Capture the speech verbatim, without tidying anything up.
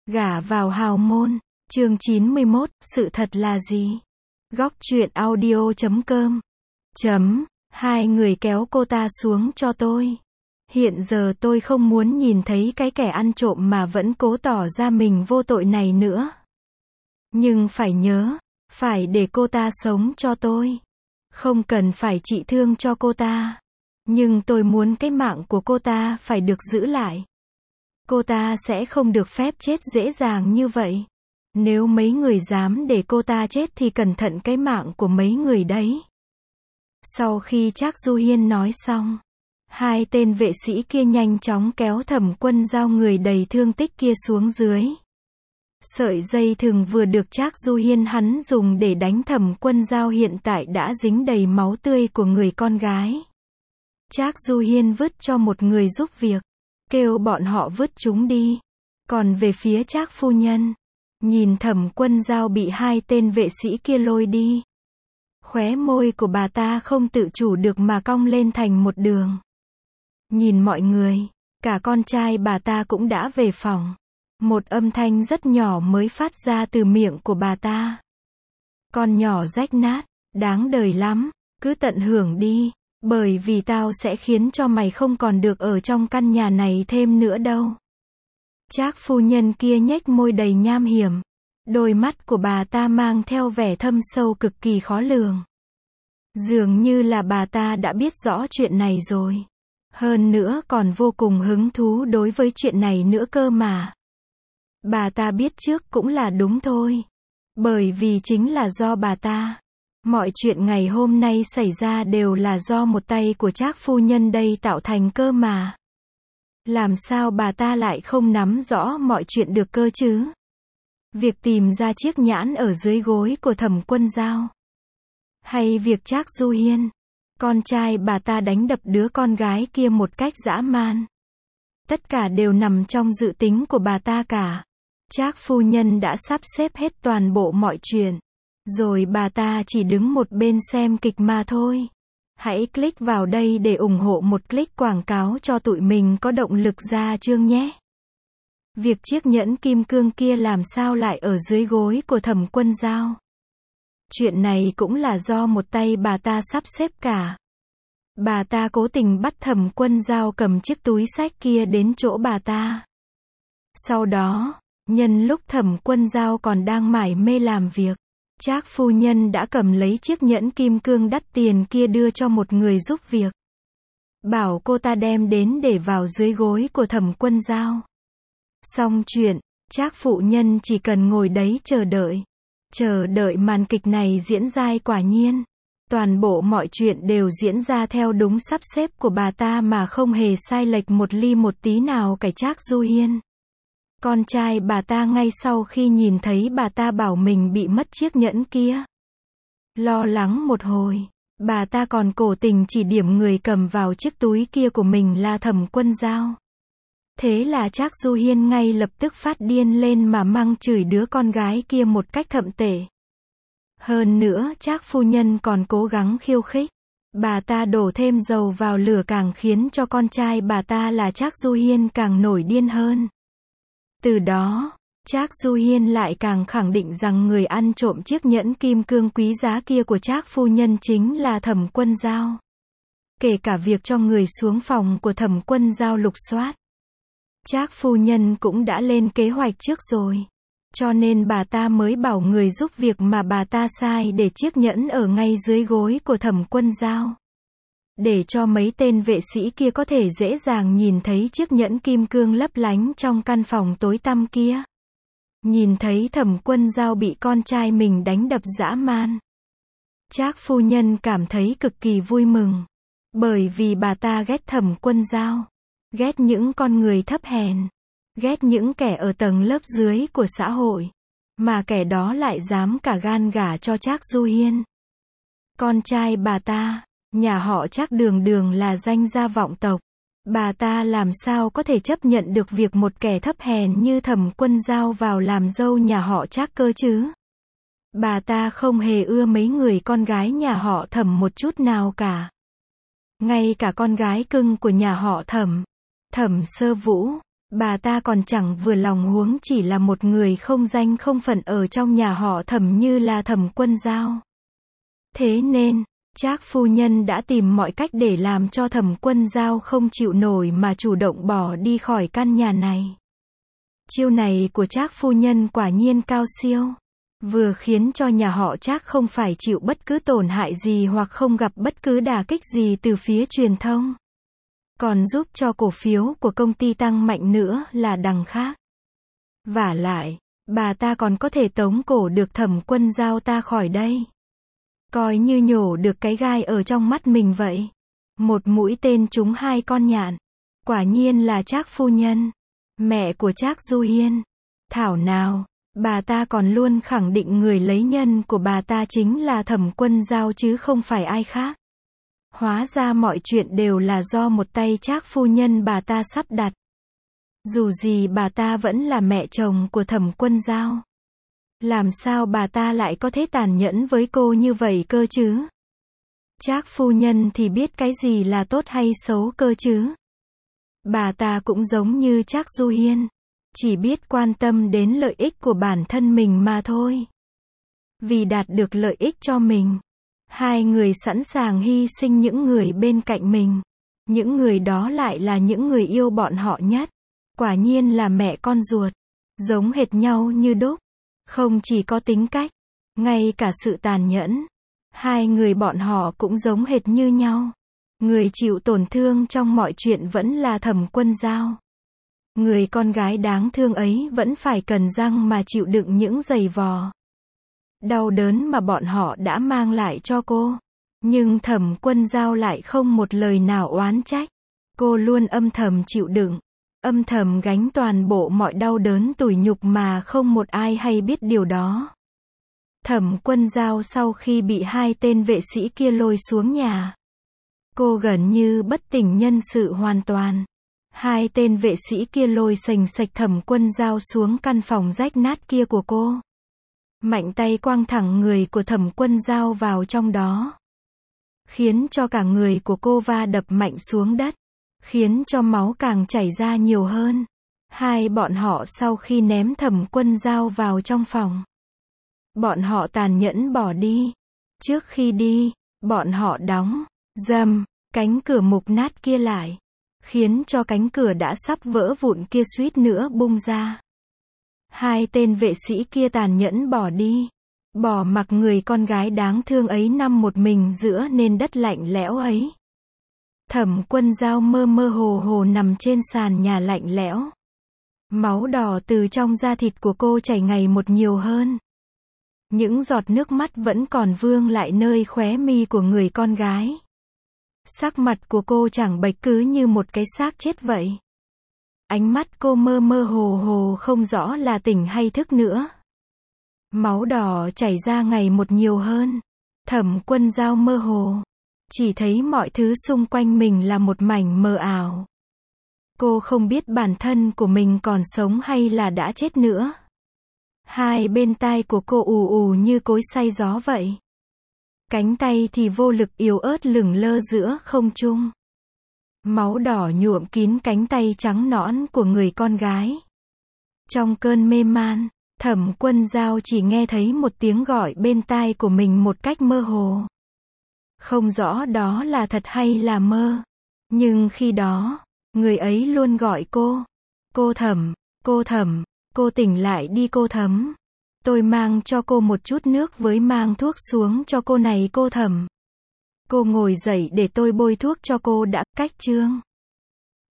Gả vào hào môn. Chương chín mươi mốt, sự thật là gì? Góc truyện audio chấm com. Chấm, hai người kéo cô ta xuống cho tôi. Hiện giờ tôi không muốn nhìn thấy cái kẻ ăn trộm mà vẫn cố tỏ ra mình vô tội này nữa. Nhưng phải nhớ, phải để cô ta sống cho tôi. Không cần phải trị thương cho cô ta. Nhưng tôi muốn cái mạng của cô ta phải được giữ lại. Cô ta sẽ không được phép chết dễ dàng như vậy. Nếu mấy người dám để cô ta chết thì cẩn thận cái mạng của mấy người đấy. Sau khi Trác Du Hiên nói xong, hai tên vệ sĩ kia nhanh chóng kéo Thẩm Quân Dao người đầy thương tích kia xuống dưới. Sợi dây thừng vừa được Trác Du Hiên hắn dùng để đánh Thẩm Quân Dao hiện tại đã dính đầy máu tươi của người con gái. Trác Du Hiên vứt cho một người giúp việc, kêu bọn họ vứt chúng đi. Còn về phía Trác phu nhân, nhìn Thẩm Quân Dao bị hai tên vệ sĩ kia lôi đi, khóe môi của bà ta không tự chủ được mà cong lên thành một đường. Nhìn mọi người, cả con trai bà ta cũng đã về phòng. Một âm thanh rất nhỏ mới phát ra từ miệng của bà ta. Con nhỏ rách nát, đáng đời lắm, cứ tận hưởng đi, bởi vì tao sẽ khiến cho mày không còn được ở trong căn nhà này thêm nữa đâu. Trác phu nhân kia nhếch môi đầy nham hiểm. Đôi mắt của bà ta mang theo vẻ thâm sâu cực kỳ khó lường. Dường như là bà ta đã biết rõ chuyện này rồi. Hơn nữa còn vô cùng hứng thú đối với chuyện này nữa cơ mà. Bà ta biết trước cũng là đúng thôi. Bởi vì chính là do bà ta. Mọi chuyện ngày hôm nay xảy ra đều là do một tay của Trác phu nhân đây tạo thành cơ mà. Làm sao bà ta lại không nắm rõ mọi chuyện được cơ chứ? Việc tìm ra chiếc nhãn ở dưới gối của Thẩm Quân Dao, hay việc Trác Du Hiên, con trai bà ta đánh đập đứa con gái kia một cách dã man. Tất cả đều nằm trong dự tính của bà ta cả. Trác phu nhân đã sắp xếp hết toàn bộ mọi chuyện. Rồi bà ta chỉ đứng một bên xem kịch mà thôi. Hãy click vào đây để ủng hộ một click quảng cáo cho tụi mình có động lực ra chương nhé. Việc chiếc nhẫn kim cương kia làm sao lại ở dưới gối của Thẩm Quân Dao? Chuyện này cũng là do một tay bà ta sắp xếp cả. Bà ta cố tình bắt Thẩm Quân Dao cầm chiếc túi xách kia đến chỗ bà ta. Sau đó, nhân lúc Thẩm Quân Dao còn đang mải mê làm việc, Trác phu nhân đã cầm lấy chiếc nhẫn kim cương đắt tiền kia đưa cho một người giúp việc. Bảo cô ta đem đến để vào dưới gối của Thẩm Quân Dao. Xong chuyện, Trác phụ nhân chỉ cần ngồi đấy chờ đợi. Chờ đợi màn kịch này diễn ra. Quả nhiên, toàn bộ mọi chuyện đều diễn ra theo đúng sắp xếp của bà ta mà không hề sai lệch một ly một tí nào cả. Trác Du Hiên, con trai bà ta ngay sau khi nhìn thấy bà ta bảo mình bị mất chiếc nhẫn kia, lo lắng một hồi, bà ta còn cố tình chỉ điểm người cầm vào chiếc túi kia của mình là Thẩm Quân Dao. Thế là Trác Du Hiên ngay lập tức phát điên lên mà mắng chửi đứa con gái kia một cách thậm tệ. Hơn nữa Trác phu nhân còn cố gắng khiêu khích. Bà ta đổ thêm dầu vào lửa càng khiến cho con trai bà ta là Trác Du Hiên càng nổi điên hơn. Từ đó, Trác Du Hiên lại càng khẳng định rằng người ăn trộm chiếc nhẫn kim cương quý giá kia của Trác phu nhân chính là Thẩm Quân Dao. Kể cả việc cho người xuống phòng của Thẩm Quân Dao lục soát, Trác phu nhân cũng đã lên kế hoạch trước rồi. Cho nên bà ta mới bảo người giúp việc mà bà ta sai để chiếc nhẫn ở ngay dưới gối của Thẩm Quân Dao. Để cho mấy tên vệ sĩ kia có thể dễ dàng nhìn thấy chiếc nhẫn kim cương lấp lánh trong căn phòng tối tăm kia. Nhìn thấy Thẩm Quân Dao bị con trai mình đánh đập dã man, Trác phu nhân cảm thấy cực kỳ vui mừng. Bởi vì bà ta ghét Thẩm Quân Dao. Ghét những con người thấp hèn. Ghét những kẻ ở tầng lớp dưới của xã hội. Mà kẻ đó lại dám cả gan gả cho Trác Du Hiên. Con trai bà ta, nhà họ Trác đường đường là danh gia vọng tộc. Bà ta làm sao có thể chấp nhận được việc một kẻ thấp hèn như Thẩm Quân Dao vào làm dâu nhà họ Trác cơ chứ? Bà ta không hề ưa mấy người con gái nhà họ Thẩm một chút nào cả. Ngay cả con gái cưng của nhà họ Thẩm, Thẩm Sơ Vũ, Bà ta còn chẳng vừa lòng huống chỉ là một người không danh không phận ở trong nhà họ Thẩm như là Thẩm Quân Dao. Thế nên, Trác phu nhân đã tìm mọi cách để làm cho Thẩm Quân Dao không chịu nổi mà chủ động bỏ đi khỏi căn nhà này. Chiêu này của Trác phu nhân quả nhiên cao siêu. Vừa khiến cho nhà họ Trác không phải chịu bất cứ tổn hại gì hoặc không gặp bất cứ đả kích gì từ phía truyền thông. Còn giúp cho cổ phiếu của công ty tăng mạnh nữa là đằng khác. Vả lại, bà ta còn có thể tống cổ được Thẩm Quân Dao ta khỏi đây. Coi như nhổ được cái gai ở trong mắt mình vậy. Một mũi tên trúng hai con nhạn. Quả nhiên là Trác phu nhân, mẹ của Trác Du Hiên. Thảo nào, bà ta còn luôn khẳng định người lấy nhân của bà ta chính là Thẩm Quân Dao chứ không phải ai khác. Hóa ra mọi chuyện đều là do một tay Trác phu nhân bà ta sắp đặt. Dù gì bà ta vẫn là mẹ chồng của Thẩm Quân Dao. Làm sao bà ta lại có thể tàn nhẫn với cô như vậy cơ chứ? Trác phu nhân thì biết cái gì là tốt hay xấu cơ chứ? Bà ta cũng giống như Trác Du Hiên, chỉ biết quan tâm đến lợi ích của bản thân mình mà thôi. Vì đạt được lợi ích cho mình, hai người sẵn sàng hy sinh những người bên cạnh mình. Những người đó lại là những người yêu bọn họ nhất. Quả nhiên là mẹ con ruột, giống hệt nhau như đúc. Không chỉ có tính cách, ngay cả sự tàn nhẫn, hai người bọn họ cũng giống hệt như nhau. Người chịu tổn thương trong mọi chuyện vẫn là Thẩm Quân Dao. Người con gái đáng thương ấy vẫn phải cần răng mà chịu đựng những giày vò, đau đớn mà bọn họ đã mang lại cho cô. Nhưng Thẩm Quân Dao lại không một lời nào oán trách. Cô luôn âm thầm chịu đựng, âm thầm gánh toàn bộ mọi đau đớn tủi nhục mà không một ai hay biết điều đó. Thẩm Quân Dao sau khi bị hai tên vệ sĩ kia lôi xuống nhà, cô gần như bất tỉnh nhân sự hoàn toàn. Hai tên vệ sĩ kia lôi sành sạch Thẩm Quân Dao xuống căn phòng rách nát kia của cô. Mạnh tay quăng thẳng người của Thẩm Quân Dao vào trong đó, khiến cho cả người của cô va đập mạnh xuống đất, khiến cho máu càng chảy ra nhiều hơn. Hai bọn họ sau khi ném Thẩm Quân Dao vào trong phòng, bọn họ tàn nhẫn bỏ đi. Trước khi đi, bọn họ đóng dầm cánh cửa mục nát kia lại, khiến cho cánh cửa đã sắp vỡ vụn kia suýt nữa bung ra. Hai tên vệ sĩ kia tàn nhẫn bỏ đi, bỏ mặc người con gái đáng thương ấy nằm một mình giữa nền đất lạnh lẽo ấy. Thẩm Quân Dao mơ mơ hồ hồ nằm trên sàn nhà lạnh lẽo. Máu đỏ từ trong da thịt của cô chảy ngày một nhiều hơn. Những giọt nước mắt vẫn còn vương lại nơi khóe mi của người con gái. Sắc mặt của cô chẳng bệch cứ như một cái xác chết vậy. Ánh mắt cô mơ mơ hồ hồ không rõ là tỉnh hay thức nữa. Máu đỏ chảy ra ngày một nhiều hơn. Thẩm Quân Dao mơ hồ, chỉ thấy mọi thứ xung quanh mình là một mảnh mờ ảo. Cô không biết bản thân của mình còn sống hay là đã chết nữa. Hai bên tai của cô ù ù như cối xay gió vậy. Cánh tay thì vô lực yếu ớt lửng lơ giữa không trung. Máu đỏ nhuộm kín cánh tay trắng nõn của người con gái. Trong cơn mê man, Thẩm Quân Dao chỉ nghe thấy một tiếng gọi bên tai của mình một cách mơ hồ. Không rõ đó là thật hay là mơ. Nhưng khi đó, người ấy luôn gọi cô. Cô Thẩm, cô Thẩm, cô tỉnh lại đi cô Thấm. Tôi mang cho cô một chút nước với mang thuốc xuống cho cô này cô Thẩm. Cô ngồi dậy để tôi bôi thuốc cho cô đã. Cách chương